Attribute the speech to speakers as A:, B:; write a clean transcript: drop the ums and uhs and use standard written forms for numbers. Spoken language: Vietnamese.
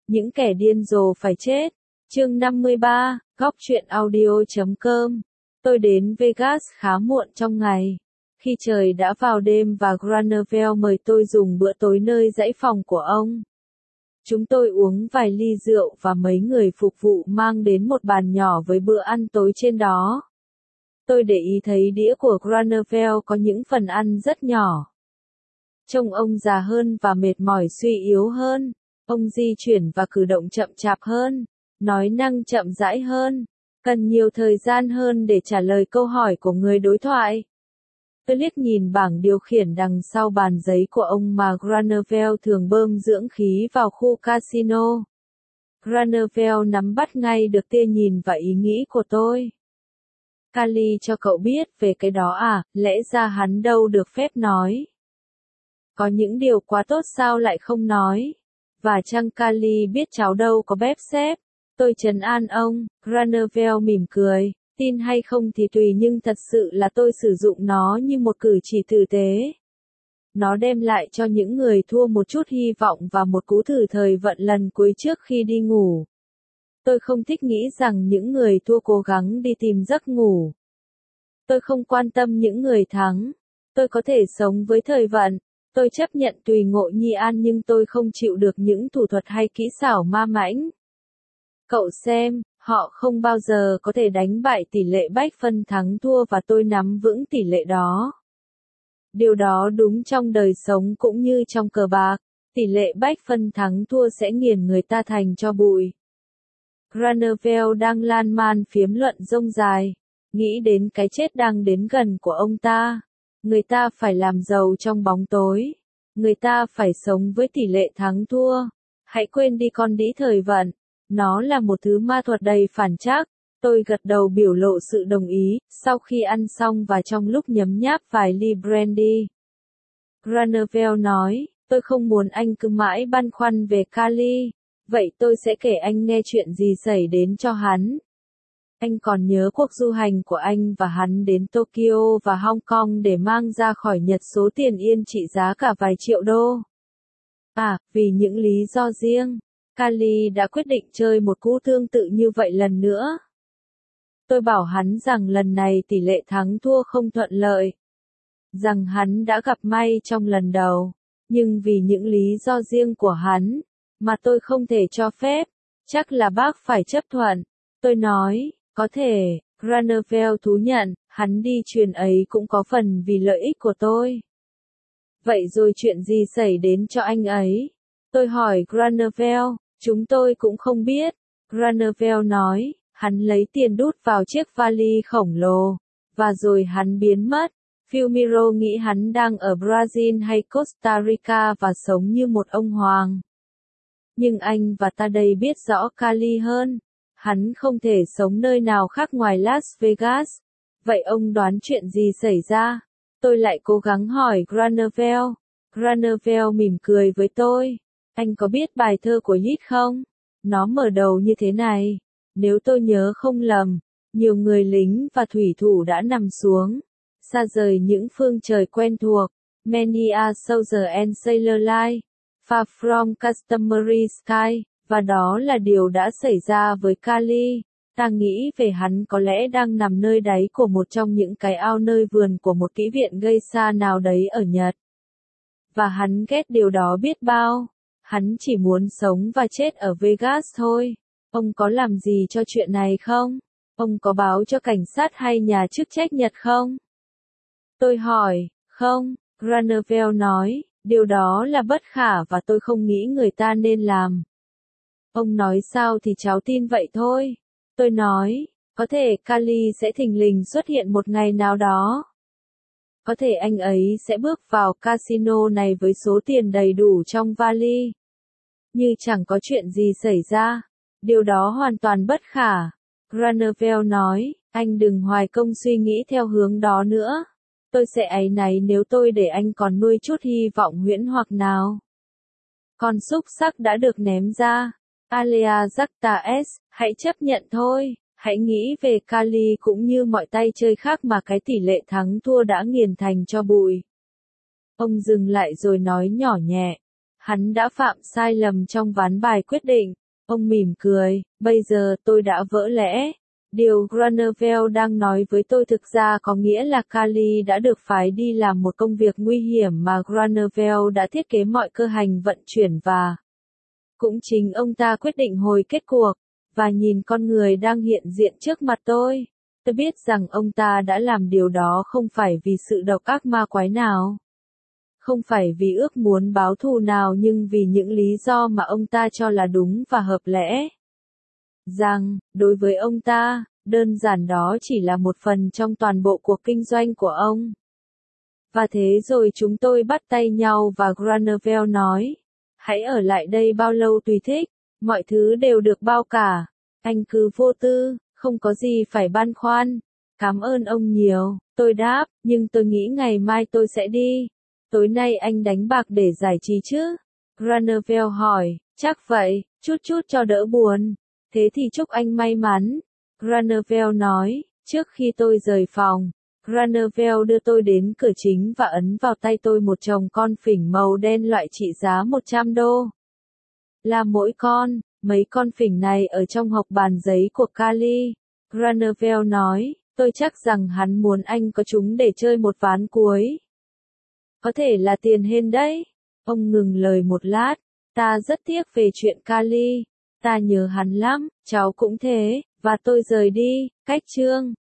A: Những kẻ điên rồ phải chết. Chương 53, Góc truyện audio.com. Tôi đến Vegas khá muộn trong ngày. Khi trời đã vào đêm và Granville mời tôi dùng bữa tối nơi dãy phòng của ông. Chúng tôi uống vài ly rượu và mấy người phục vụ mang đến một bàn nhỏ với bữa ăn tối trên đó. Tôi để ý thấy đĩa của Granville có những phần ăn rất nhỏ. Trông ông già hơn và mệt mỏi suy yếu hơn. Ông di chuyển và cử động chậm chạp hơn, nói năng chậm rãi hơn, cần nhiều thời gian hơn để trả lời câu hỏi của người đối thoại. Tôi liếc nhìn bảng điều khiển đằng sau bàn giấy của ông mà Granville thường bơm dưỡng khí vào khu casino. Granville nắm bắt ngay được tia nhìn và ý nghĩ của tôi. Kali cho cậu biết về cái đó à, lẽ ra hắn đâu được phép nói. Có những điều quá tốt sao lại không nói. Và chăng Kali biết cháu đâu có bếp xếp. Tôi trấn an ông. Granville mỉm cười. Tin hay không thì tùy, nhưng thật sự là tôi sử dụng nó như một cử chỉ tử tế. Nó đem lại cho những người thua một chút hy vọng và một cú thử thời vận lần cuối trước khi đi ngủ. Tôi không thích nghĩ rằng những người thua cố gắng đi tìm giấc ngủ. Tôi không quan tâm những người thắng. Tôi có thể sống với thời vận. Tôi chấp nhận tùy ngộ nhi an, nhưng tôi không chịu được những thủ thuật hay kỹ xảo ma mãnh. Cậu xem, họ không bao giờ có thể đánh bại tỷ lệ bách phân thắng thua và tôi nắm vững tỷ lệ đó. Điều đó đúng trong đời sống cũng như trong cờ bạc, tỷ lệ bách phân thắng thua sẽ nghiền người ta thành tro bụi. Granville đang lan man phiếm luận rông dài, nghĩ đến cái chết đang đến gần của ông ta. Người ta phải làm giàu trong bóng tối. Người ta phải sống với tỷ lệ thắng thua. Hãy quên đi con đĩ thời vận. Nó là một thứ ma thuật đầy phản trắc. Tôi gật đầu biểu lộ sự đồng ý, sau khi ăn xong và trong lúc nhấm nháp vài ly brandy. Granville nói, tôi không muốn anh cứ mãi băn khoăn về Kali. Vậy tôi sẽ kể anh nghe chuyện gì xảy đến cho hắn. Anh còn nhớ cuộc du hành của anh và hắn đến Tokyo và Hong Kong để mang ra khỏi Nhật số tiền yên trị giá cả vài triệu đô. Vì những lý do riêng, Kali đã quyết định chơi một cú tương tự như vậy lần nữa. Tôi bảo hắn rằng lần này tỷ lệ thắng thua không thuận lợi. Rằng hắn đã gặp may trong lần đầu, nhưng vì những lý do riêng của hắn, mà tôi không thể cho phép, chắc là bác phải chấp thuận. Tôi nói. Có thể, Granville thú nhận, hắn đi chuyền ấy cũng có phần vì lợi ích của tôi. Vậy rồi chuyện gì xảy đến cho anh ấy? Tôi hỏi Granville, chúng tôi cũng không biết. Granville nói, hắn lấy tiền đút vào chiếc vali khổng lồ, và rồi hắn biến mất. Fumiro nghĩ hắn đang ở Brazil hay Costa Rica và sống như một ông hoàng. Nhưng anh và ta đây biết rõ Kali hơn. Hắn không thể sống nơi nào khác ngoài Las Vegas. Vậy ông đoán chuyện gì xảy ra? Tôi lại cố gắng hỏi Granville. Granville mỉm cười với tôi. Anh có biết bài thơ của Yeats không? Nó mở đầu như thế này. Nếu tôi nhớ không lầm, nhiều người lính và thủy thủ đã nằm xuống, xa rời những phương trời quen thuộc. Many a soldier and sailor lie, far from customary sky. Và đó là điều đã xảy ra với Kali. Ta nghĩ về hắn có lẽ đang nằm nơi đáy của một trong những cái ao nơi vườn của một kỹ viện geisha nào đấy ở Nhật. Và hắn ghét điều đó biết bao. Hắn chỉ muốn sống và chết ở Vegas thôi. Ông có làm gì cho chuyện này không? Ông có báo cho cảnh sát hay nhà chức trách Nhật không? Tôi hỏi, không, Granville nói, điều đó là bất khả và tôi không nghĩ người ta nên làm. Ông nói sao thì cháu tin vậy thôi. Tôi nói, có thể Kali sẽ thình lình xuất hiện một ngày nào đó. Có thể anh ấy sẽ bước vào casino này với số tiền đầy đủ trong vali. Như chẳng có chuyện gì xảy ra. Điều đó hoàn toàn bất khả. Granville nói, anh đừng hoài công suy nghĩ theo hướng đó nữa. Tôi sẽ áy náy nếu tôi để anh còn nuôi chút hy vọng huyễn hoặc nào. Con xúc xắc đã được ném ra. Alea Jacta S, hãy chấp nhận thôi, hãy nghĩ về Kali cũng như mọi tay chơi khác mà cái tỷ lệ thắng thua đã nghiền thành tro bụi. Ông dừng lại rồi nói nhỏ nhẹ, Hắn đã phạm sai lầm trong ván bài quyết định. Ông mỉm cười, bây giờ tôi đã vỡ lẽ. Điều Granville đang nói với tôi thực ra có nghĩa là Kali đã được phái đi làm một công việc nguy hiểm mà Granville đã thiết kế mọi cơ hành vận chuyển và cũng chính ông ta quyết định hồi kết cuộc, và nhìn con người đang hiện diện trước mặt tôi biết rằng ông ta đã làm điều đó không phải vì sự độc ác ma quái nào. Không phải vì ước muốn báo thù nào nhưng vì những lý do mà ông ta cho là đúng và hợp lẽ. Rằng, đối với ông ta, đơn giản đó chỉ là một phần trong toàn bộ cuộc kinh doanh của ông. Và thế rồi chúng tôi bắt tay nhau và Granville nói, hãy ở lại đây bao lâu tùy thích, mọi thứ đều được bao cả. Anh cứ vô tư, không có gì phải băn khoăn. Cảm ơn ông nhiều, tôi đáp, nhưng tôi nghĩ ngày mai tôi sẽ đi. Tối nay anh đánh bạc để giải trí chứ? Granville hỏi, chắc vậy, chút chút cho đỡ buồn. Thế thì chúc anh may mắn. Granville nói, trước khi tôi rời phòng, Granville đưa tôi đến cửa chính và ấn vào tay tôi một chồng con phỉnh màu đen loại trị giá 100 đô. Là mỗi con, mấy con phỉnh này ở trong hộc bàn giấy của Kali. Granville nói, tôi chắc rằng hắn muốn anh có chúng để chơi một ván cuối. Có thể là tiền hên đấy. Ông ngừng lời một lát, ta rất tiếc về chuyện Kali. Ta nhớ hắn lắm, cháu cũng thế, và tôi rời đi, cách chương.